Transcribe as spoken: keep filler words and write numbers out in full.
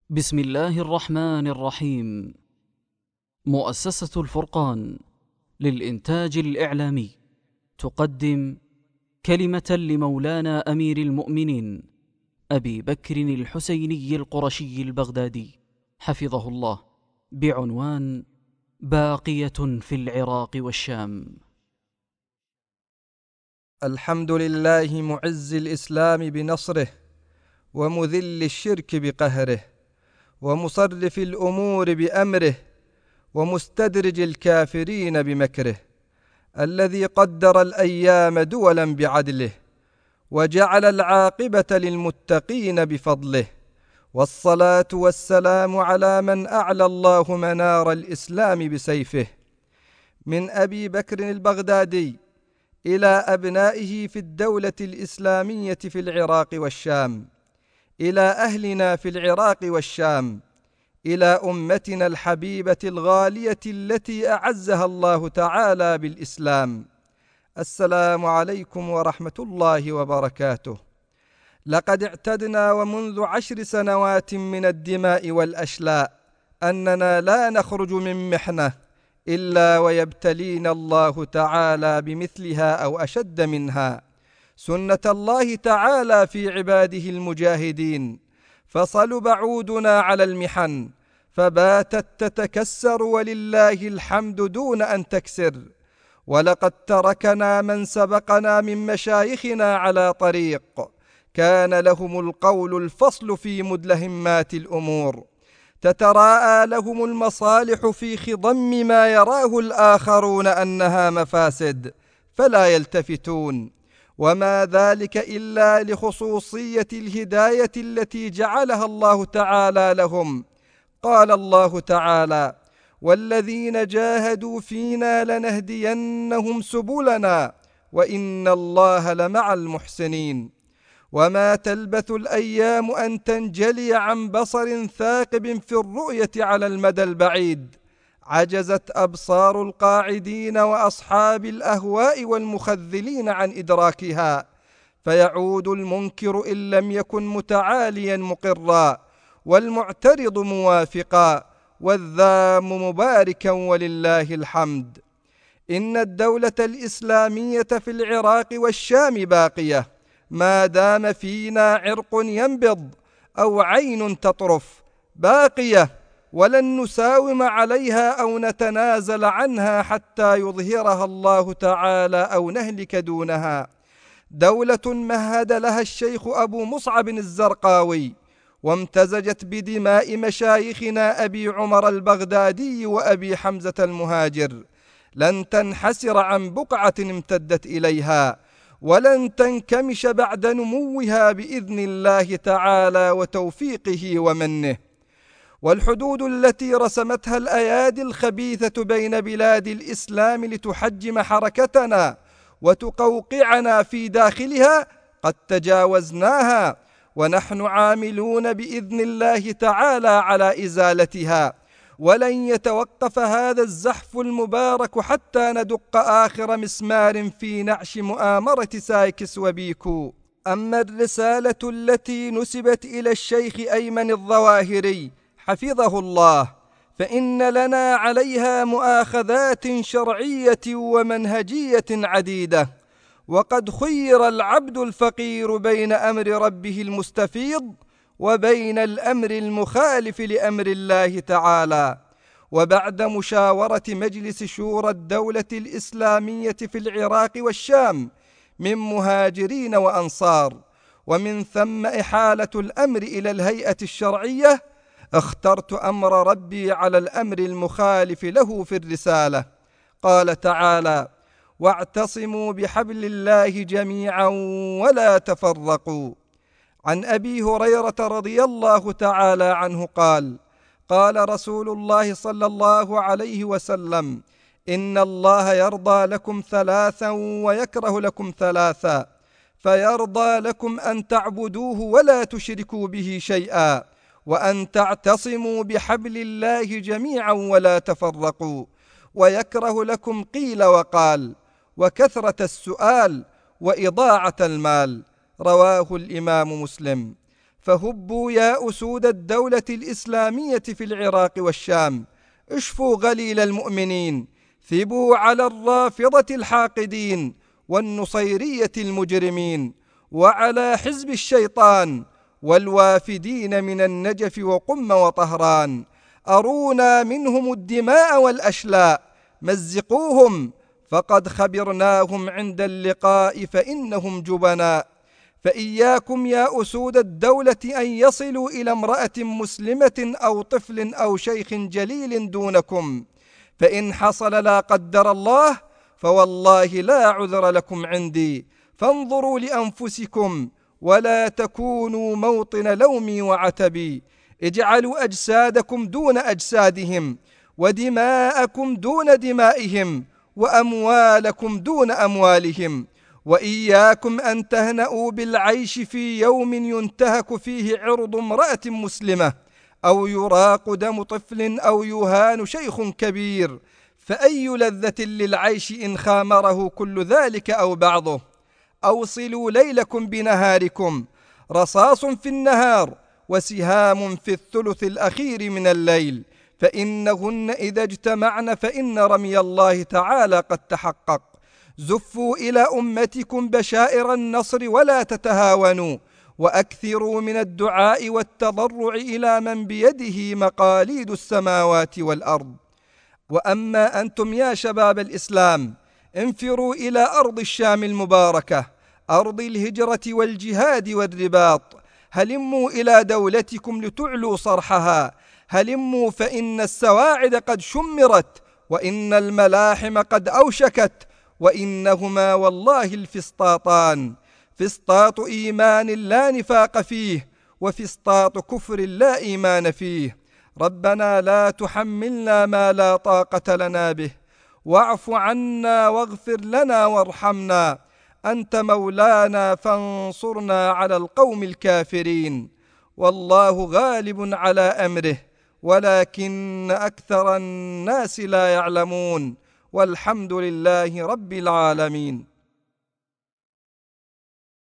بسم الله الرحمن الرحيم. مؤسسة الفرقان للإنتاج الإعلامي تقدم كلمة لمولانا أمير المؤمنين أبي بكر الحسيني القرشي البغدادي حفظه الله، بعنوان باقية في العراق والشام. الحمد لله معز الإسلام بنصره، ومذل الشرك بقهره، ومصرف الأمور بأمره، ومستدرج الكافرين بمكره، الذي قدر الأيام دولا بعدله، وجعل العاقبة للمتقين بفضله. والصلاة والسلام على من أعلى الله منار الإسلام بسيفه، من أبي بكر البغدادي إلى أبنائه في الدولة الإسلامية في العراق والشام، إلى أهلنا في العراق والشام، إلى أمتنا الحبيبة الغالية التي أعزها الله تعالى بالإسلام. السلام عليكم ورحمة الله وبركاته. لقد اعتدنا ومنذ عشر سنوات من الدماء والأشلاء أننا لا نخرج من محنة إلا ويبتلينا الله تعالى بمثلها أو أشد منها، سنة الله تعالى في عباده المجاهدين. فصلب عودنا على المحن فباتت تتكسر، ولله الحمد دون أن تكسر. ولقد تركنا من سبقنا من مشايخنا على طريق كان لهم القول الفصل في مدلهمات الأمور، تتراءى لهم المصالح في خضم ما يراه الآخرون أنها مفاسد فلا يلتفتون، وما ذلك إلا لخصوصية الهداية التي جعلها الله تعالى لهم. قال الله تعالى: والذين جاهدوا فينا لنهدينهم سبلنا وإن الله لمع المحسنين. وما تلبث الأيام أن تنجلي عن بصر ثاقب في الرؤية على المدى البعيد. عجزت أبصار القاعدين وأصحاب الأهواء والمخذلين عن إدراكها، فيعود المنكر إن لم يكن متعاليا مقرا، والمعترض موافقا، والذام مباركا، ولله الحمد. إن الدولة الإسلامية في العراق والشام باقية ما دام فينا عرق ينبض أو عين تطرف، باقية ولن نساوم عليها أو نتنازل عنها حتى يظهرها الله تعالى أو نهلك دونها. دولة مهد لها الشيخ أبو مصعب الزرقاوي، وامتزجت بدماء مشايخنا أبي عمر البغدادي وأبي حمزة المهاجر، لن تنحسر عن بقعة امتدت إليها، ولن تنكمش بعد نموها بإذن الله تعالى وتوفيقه ومنه. والحدود التي رسمتها الأيادي الخبيثة بين بلاد الإسلام لتحجم حركتنا وتقوقعنا في داخلها قد تجاوزناها، ونحن عاملون بإذن الله تعالى على إزالتها، ولن يتوقف هذا الزحف المبارك حتى ندق آخر مسمار في نعش مؤامرة سايكس وبيكو. أما الرسالة التي نسبت إلى الشيخ أيمن الظواهري حفظه الله فإن لنا عليها مؤاخذات شرعية ومنهجية عديدة، وقد خير العبد الفقير بين أمر ربه المستفيض وبين الأمر المخالف لأمر الله تعالى. وبعد مشاورة مجلس شورى الدولة الإسلامية في العراق والشام من مهاجرين وأنصار، ومن ثم إحالة الأمر إلى الهيئة الشرعية، اخترت أمر ربي على الأمر المخالف له في الرسالة. قال تعالى: واعتصموا بحبل الله جميعا ولا تفرقوا. عن أبي هريرة رضي الله تعالى عنه قال: قال رسول الله صلى الله عليه وسلم: إن الله يرضى لكم ثلاثا ويكره لكم ثلاثا، فيرضى لكم أن تعبدوه ولا تشركوا به شيئا، وأن تعتصموا بحبل الله جميعا ولا تفرقوا، ويكره لكم قيل وقال، وكثرة السؤال، وإضاعة المال. رواه الإمام مسلم. فهبوا يا أسود الدولة الإسلامية في العراق والشام، اشفوا غليل المؤمنين، ثبوا على الرافضة الحاقدين والنصيرية المجرمين، وعلى حزب الشيطان والوافدين من النجف وقم وطهران. أرونا منهم الدماء والأشلاء، مزقوهم فقد خبرناهم عند اللقاء فإنهم جبناء. فإياكم يا أسود الدولة أن يصلوا إلى امرأة مسلمة أو طفل أو شيخ جليل دونكم، فإن حصل لا قدر الله فوالله لا عذر لكم عندي. فانظروا لأنفسكم ولا تكونوا موطن لومي وعتبي. اجعلوا أجسادكم دون أجسادهم، ودماءكم دون دمائهم، وأموالكم دون أموالهم. وإياكم أن تهنأوا بالعيش في يوم ينتهك فيه عرض امرأة مسلمة، أو يراق دم طفل، أو يهان شيخ كبير، فأي لذة للعيش إن خامره كل ذلك أو بعضه. أوصلوا ليلكم بنهاركم، رصاص في النهار وسهام في الثلث الأخير من الليل، فإنهن إذا اجتمعن فإن رمي الله تعالى قد تحقق. زفوا إلى أمتكم بشائر النصر ولا تتهاونوا، وأكثروا من الدعاء والتضرع إلى من بيده مقاليد السماوات والأرض. وأما أنتم يا شباب الإسلام، انفروا إلى أرض الشام المباركة، أرض الهجرة والجهاد والرباط. هلموا إلى دولتكم لتعلوا صرحها، هلموا فإن السواعد قد شمرت، وإن الملاحم قد أوشكت، وإنهما والله الفسطاطان، فسطاط إيمان لا نفاق فيه، وفسطاط كفر لا إيمان فيه. ربنا لا تحملنا ما لا طاقة لنا به، واعف عنا واغفر لنا وارحمنا، أنت مولانا فانصرنا على القوم الكافرين. والله غالب على أمره، ولكن أكثر الناس لا يعلمون، والحمد لله رب العالمين.